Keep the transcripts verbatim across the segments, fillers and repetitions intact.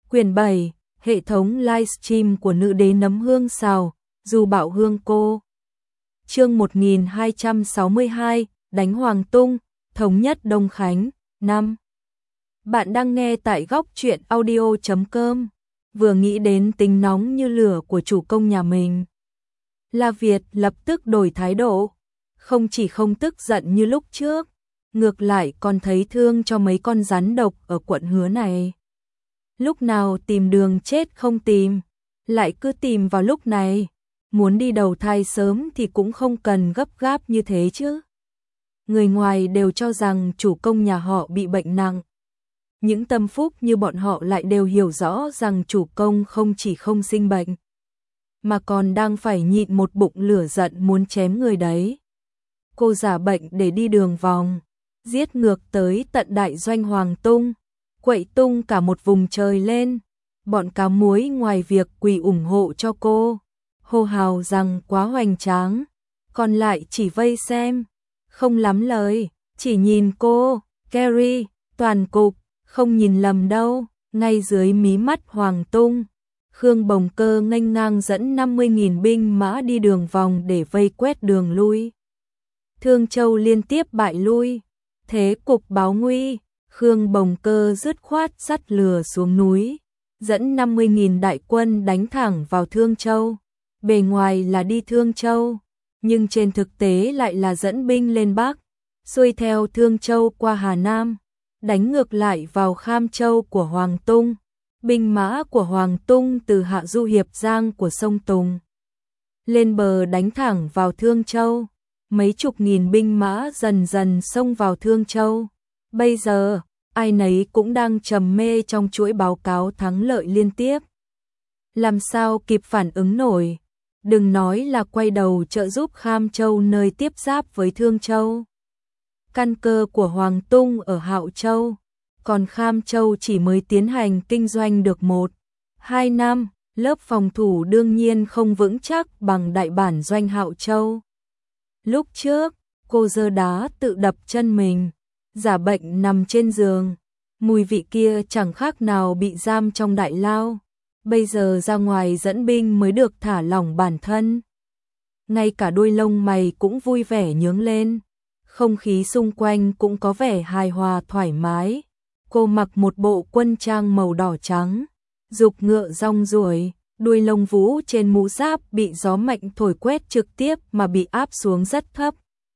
Quyển bảy, hệ thống livestream của nữ đế nấm hương xào, Du Bảo Hương cô. Chương một nghìn hai trăm sáu mươi hai, đánh Hoàng Tung, thống nhất Đông Khánh, năm. Bạn đang nghe tại góc truyện audio chấm com. Vừa nghĩ đến tính nóng như lửa của chủ công nhà mình, La Việt lập tức đổi thái độ, không chỉ không tức giận như lúc trước, ngược lại còn thấy thương cho mấy con rắn độc ở quận Hứa này. Lúc nào tìm đường chết không tìm, lại cứ tìm vào lúc này, muốn đi đầu thai sớm thì cũng không cần gấp gáp như thế chứ. Người ngoài đều cho rằng chủ công nhà họ bị bệnh nặng. Những tâm phúc như bọn họ lại đều hiểu rõ rằng chủ công không chỉ không sinh bệnh, mà còn đang phải nhịn một bụng lửa giận muốn chém người đấy. Cô giả bệnh để đi đường vòng, giết ngược tới tận đại doanh Hoàng Tung, quậy tung cả một vùng trời lên. Bọn cá muối ngoài việc quỳ ủng hộ cho cô, hô hào rằng quá hoành tráng, còn lại chỉ vây xem, không lắm lời, chỉ nhìn cô, Carrie, toàn cục, không nhìn lầm đâu. Ngay dưới mí mắt Hoàng Tung, Khương Bồng Cơ nghênh ngang dẫn năm mươi nghìn binh mã đi đường vòng để vây quét đường lui. Thương Châu liên tiếp bại lui, thế cục báo nguy. Khương Bồng Cơ dứt khoát dắt lừa xuống núi, dẫn năm mươi nghìn đại quân đánh thẳng vào Thương Châu. Bề ngoài là đi Thương Châu, nhưng trên thực tế lại là dẫn binh lên Bắc, xuôi theo Thương Châu qua Hà Nam, đánh ngược lại vào Kham Châu của Hoàng Tung. Binh mã của Hoàng Tung từ hạ du Hiệp Giang của sông Tùng lên bờ đánh thẳng vào Thương Châu. Mấy chục nghìn binh mã dần dần xông vào Thương Châu. Bây giờ, ai nấy cũng đang trầm mê trong chuỗi báo cáo thắng lợi liên tiếp. Làm sao kịp phản ứng nổi, đừng nói là quay đầu trợ giúp Kham Châu nơi tiếp giáp với Thương Châu. Căn cơ của Hoàng Tung ở Hạo Châu, còn Kham Châu chỉ mới tiến hành kinh doanh được một, hai năm, lớp phòng thủ đương nhiên không vững chắc bằng đại bản doanh Hạo Châu. Lúc trước, cô giơ đá tự đập chân mình, giả bệnh nằm trên giường, mùi vị kia chẳng khác nào bị giam trong đại lao. Bây giờ ra ngoài dẫn binh mới được thả lỏng bản thân. Ngay cả đuôi lông mày cũng vui vẻ nhướng lên, không khí xung quanh cũng có vẻ hài hòa thoải mái. Cô mặc một bộ quân trang màu đỏ trắng, dục ngựa rong ruổi, đuôi lông vũ trên mũ giáp bị gió mạnh thổi quét trực tiếp mà bị áp xuống rất thấp.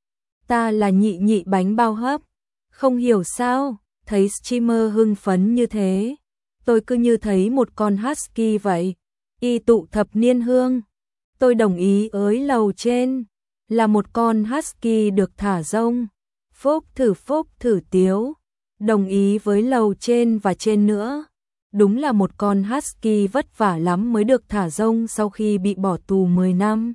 Ta là nhị nhị bánh bao hấp. Không hiểu sao, thấy streamer hưng phấn như thế, tôi cứ như thấy một con husky vậy. Y tụ thập niên hương. Tôi đồng ý ới lầu trên, là một con husky được thả rông. Phúc thử phúc thử tiếu. Đồng ý với lầu trên và trên nữa. Đúng là một con husky vất vả lắm mới được thả rông sau khi bị bỏ tù mười năm.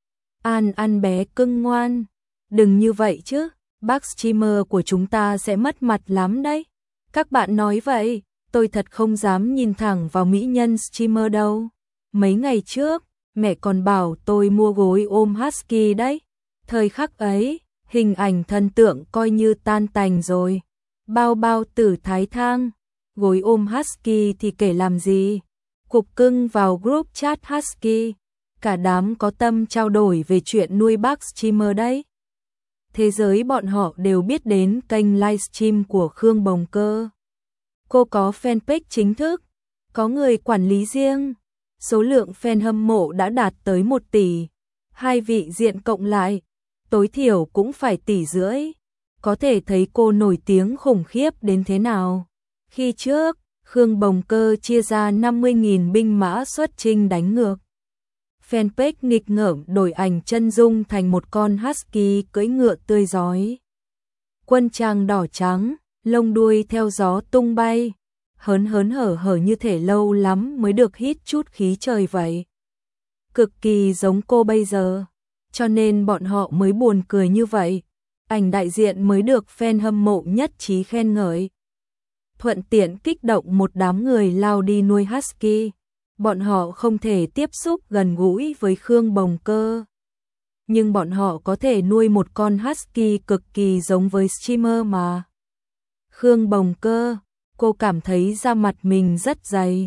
An ăn bé cưng ngoan. Đừng như vậy chứ, bác streamer của chúng ta sẽ mất mặt lắm đấy. Các bạn nói vậy, tôi thật không dám nhìn thẳng vào mỹ nhân streamer đâu. Mấy ngày trước, mẹ còn bảo tôi mua gối ôm husky đấy. Thời khắc ấy, hình ảnh thần tượng coi như tan tành rồi. Bao bao tử thái thang, gối ôm husky thì kể làm gì. Cục cưng vào group chat husky, cả đám có tâm trao đổi về chuyện nuôi bác streamer đấy. Thế giới bọn họ đều biết đến kênh livestream của Khương Bồng Cơ. Cô có fanpage chính thức, có người quản lý riêng, số lượng fan hâm mộ đã đạt tới một tỷ. Hai vị diện cộng lại, tối thiểu cũng phải tỷ rưỡi. Có thể thấy cô nổi tiếng khủng khiếp đến thế nào. Khi trước, Khương Bồng Cơ chia ra năm mươi nghìn binh mã xuất chinh đánh ngược. Fanpage nghịch ngợm đổi ảnh chân dung thành một con husky cưỡi ngựa tươi rói. Quân trang đỏ trắng, lông đuôi theo gió tung bay, hớn hớn hở hở như thể lâu lắm mới được hít chút khí trời vậy. Cực kỳ giống cô bây giờ, cho nên bọn họ mới buồn cười như vậy. Ảnh đại diện mới được fan hâm mộ nhất trí khen ngợi. Thuận tiện kích động một đám người lao đi nuôi husky. Bọn họ không thể tiếp xúc gần gũi với Khương Bồng Cơ, nhưng bọn họ có thể nuôi một con husky cực kỳ giống với streamer mà. Khương Bồng Cơ, cô cảm thấy da mặt mình rất dày,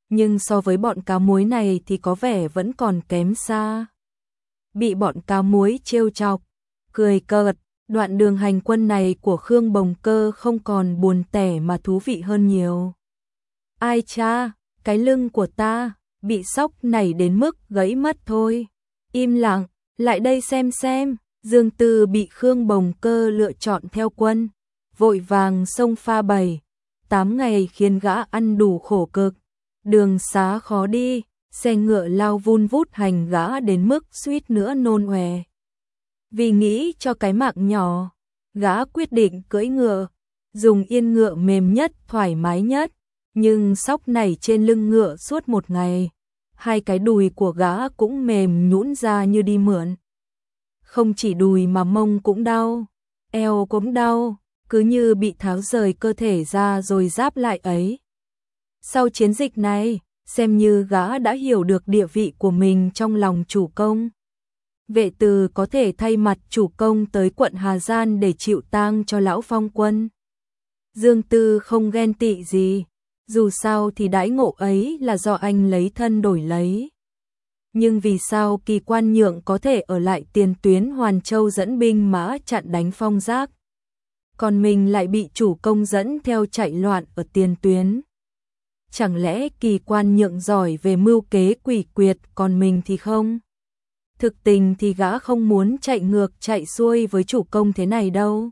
nhưng so với bọn cá muối này thì có vẻ vẫn còn kém xa. Bị bọn cá muối trêu chọc, cười cợt, đoạn đường hành quân này của Khương Bồng Cơ không còn buồn tẻ mà thú vị hơn nhiều. Ai cha, cái lưng của ta, bị sóc nảy đến mức gãy mất thôi. Im lặng, lại đây xem xem, Dương Tư bị Khương Bồng Cơ lựa chọn theo quân, vội vàng xông pha bảy, tám ngày khiến gã ăn đủ khổ cực. Đường xá khó đi, xe ngựa lao vun vút hành gã đến mức suýt nữa nôn ọe. Vì nghĩ cho cái mạng nhỏ, gã quyết định cưỡi ngựa, dùng yên ngựa mềm nhất, thoải mái nhất, nhưng sóc nảy trên lưng ngựa suốt một ngày, hai cái đùi của gã cũng mềm nhũn ra như đi mượn. Không chỉ đùi mà mông cũng đau, eo cũng đau, cứ như bị tháo rời cơ thể ra rồi giáp lại ấy. Sau chiến dịch này, xem như gã đã hiểu được địa vị của mình trong lòng chủ công. Vệ Từ có thể thay mặt chủ công tới quận Hà Giang để chịu tang cho lão phong quân. Dương Tư không ghen tị gì, dù sao thì đãi ngộ ấy là do anh lấy thân đổi lấy. Nhưng vì sao Kỳ Quan Nhượng có thể ở lại tiền tuyến Hoàn Châu dẫn binh mã chặn đánh Phong Giác, còn mình lại bị chủ công dẫn theo chạy loạn ở tiền tuyến? Chẳng lẽ Kỳ Quan Nhượng giỏi về mưu kế quỷ quyệt còn mình thì không? Thực tình thì gã không muốn chạy ngược chạy xuôi với chủ công thế này đâu.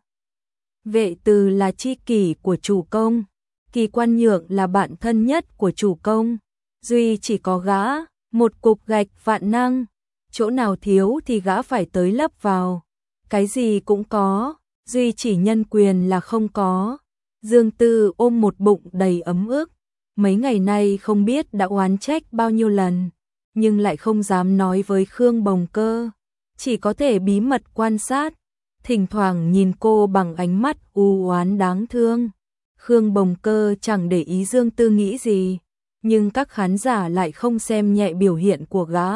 Vệ Từ là tri kỷ của chủ công, Kỳ Quan Nhượng là bạn thân nhất của chủ công, duy chỉ có gã, một cục gạch vạn năng, chỗ nào thiếu thì gã phải tới lấp vào. Cái gì cũng có, duy chỉ nhân quyền là không có. Dương Tư ôm một bụng đầy ấm ức, mấy ngày nay không biết đã oán trách bao nhiêu lần, nhưng lại không dám nói với Khương Bồng Cơ, chỉ có thể bí mật quan sát, thỉnh thoảng nhìn cô bằng ánh mắt u oán đáng thương. Khương Bồng Cơ chẳng để ý Dương Tư nghĩ gì, nhưng các khán giả lại không xem nhẹ biểu hiện của gã.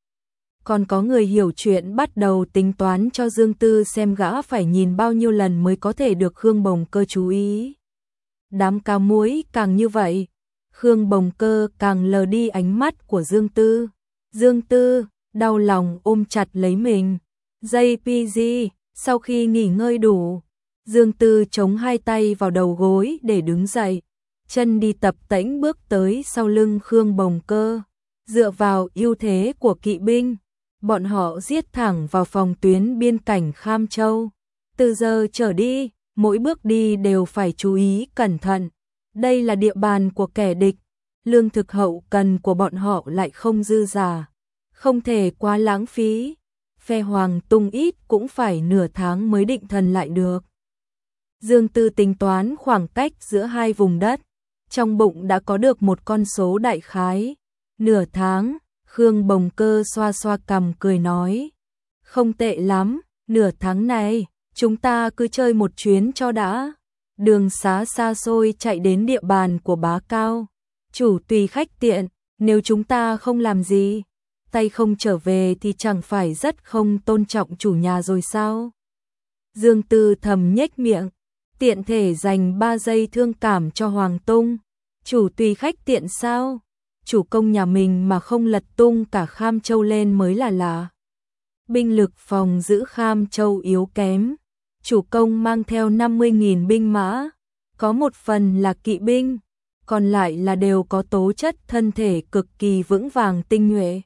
Còn có người hiểu chuyện bắt đầu tính toán cho Dương Tư xem gã phải nhìn bao nhiêu lần mới có thể được Khương Bồng Cơ chú ý. Đám cá muối càng như vậy, Khương Bồng Cơ càng lờ đi ánh mắt của Dương Tư. Dương Tư đau lòng ôm chặt lấy mình. gi pê giê, sau khi nghỉ ngơi đủ, Dương Tư chống hai tay vào đầu gối để đứng dậy, chân đi tập tễnh bước tới sau lưng Khương Bồng Cơ, dựa vào ưu thế của kỵ binh, bọn họ giết thẳng vào phòng tuyến biên cảnh Kham Châu. Từ giờ trở đi, mỗi bước đi đều phải chú ý cẩn thận. Đây là địa bàn của kẻ địch, lương thực hậu cần của bọn họ lại không dư dả, không thể quá lãng phí. Phe Hoàng Tung ít cũng phải nửa tháng mới định thần lại được. Dương Tư tính toán khoảng cách giữa hai vùng đất, trong bụng đã có được một con số đại khái. Nửa tháng, Khương Bồng Cơ xoa xoa cằm cười nói, không tệ lắm, nửa tháng này, chúng ta cứ chơi một chuyến cho đã. Đường xá xa xôi chạy đến địa bàn của Bá Cao, chủ tùy khách tiện, nếu chúng ta không làm gì, tay không trở về thì chẳng phải rất không tôn trọng chủ nhà rồi sao? Dương Tư thầm nhếch miệng, tiện thể dành ba giây thương cảm cho Hoàng Tung. Chủ tùy khách tiện sao? Chủ công nhà mình mà không lật tung cả Kham Châu lên mới là lạ. Binh lực phòng giữ Kham Châu yếu kém, chủ công mang theo năm mươi nghìn binh mã, có một phần là kỵ binh, còn lại là đều có tố chất thân thể cực kỳ vững vàng tinh nhuệ.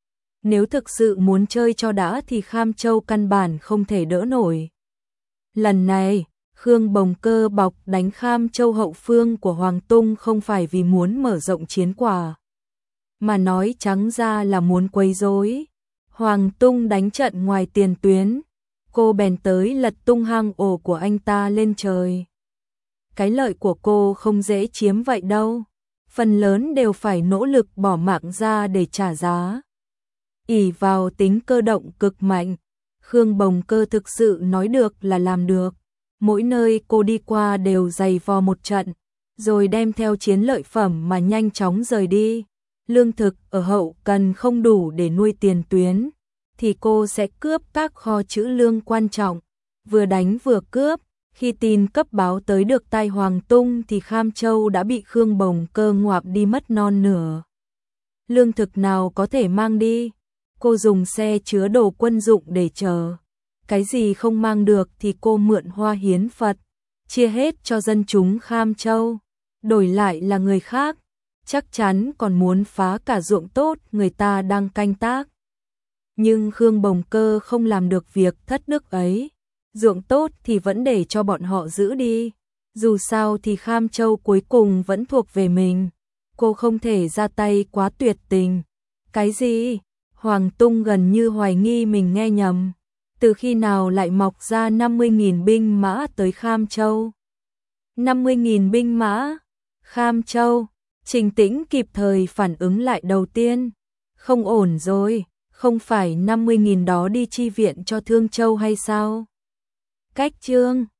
Nếu thực sự muốn chơi cho đã thì Kham Châu căn bản không thể đỡ nổi. Lần này, Khương Bồng Cơ bọc đánh Kham Châu hậu phương của Hoàng Tung không phải vì muốn mở rộng chiến quả, mà nói trắng ra là muốn quấy rối. Hoàng Tung đánh trận ngoài tiền tuyến, cô bèn tới lật tung hang ổ của anh ta lên trời. Cái lợi của cô không dễ chiếm vậy đâu, phần lớn đều phải nỗ lực bỏ mạng ra để trả giá. Ỷ vào tính cơ động cực mạnh, Khương Bồng Cơ thực sự nói được là làm được. Mỗi nơi cô đi qua đều giày vò một trận, rồi đem theo chiến lợi phẩm mà nhanh chóng rời đi. Lương thực ở hậu cần không đủ để nuôi tiền tuyến, thì cô sẽ cướp các kho trữ lương quan trọng, vừa đánh vừa cướp. Khi tin cấp báo tới được tai Hoàng Tung thì Kham Châu đã bị Khương Bồng Cơ ngoạp đi mất non nửa. lương thực nào có thể mang đi. Cô dùng xe chứa đồ quân dụng để chờ. Cái gì không mang được thì cô mượn hoa hiến Phật, chia hết cho dân chúng Kham Châu. Đổi lại là người khác, chắc chắn còn muốn phá cả ruộng tốt người ta đang canh tác. Nhưng Khương Bồng Cơ không làm được việc thất đức ấy. Ruộng tốt thì vẫn để cho bọn họ giữ đi. Dù sao thì Kham Châu cuối cùng vẫn thuộc về mình. Cô không thể ra tay quá tuyệt tình. Cái gì? Hoàng Tung gần như hoài nghi mình nghe nhầm. Từ khi nào lại mọc ra năm mươi nghìn binh mã tới Kham Châu? năm mươi nghìn binh mã? Kham Châu? Trình Tĩnh kịp thời phản ứng lại đầu tiên. Không ổn rồi, không phải năm mươi nghìn đó đi chi viện cho Thương Châu hay sao? Cách chương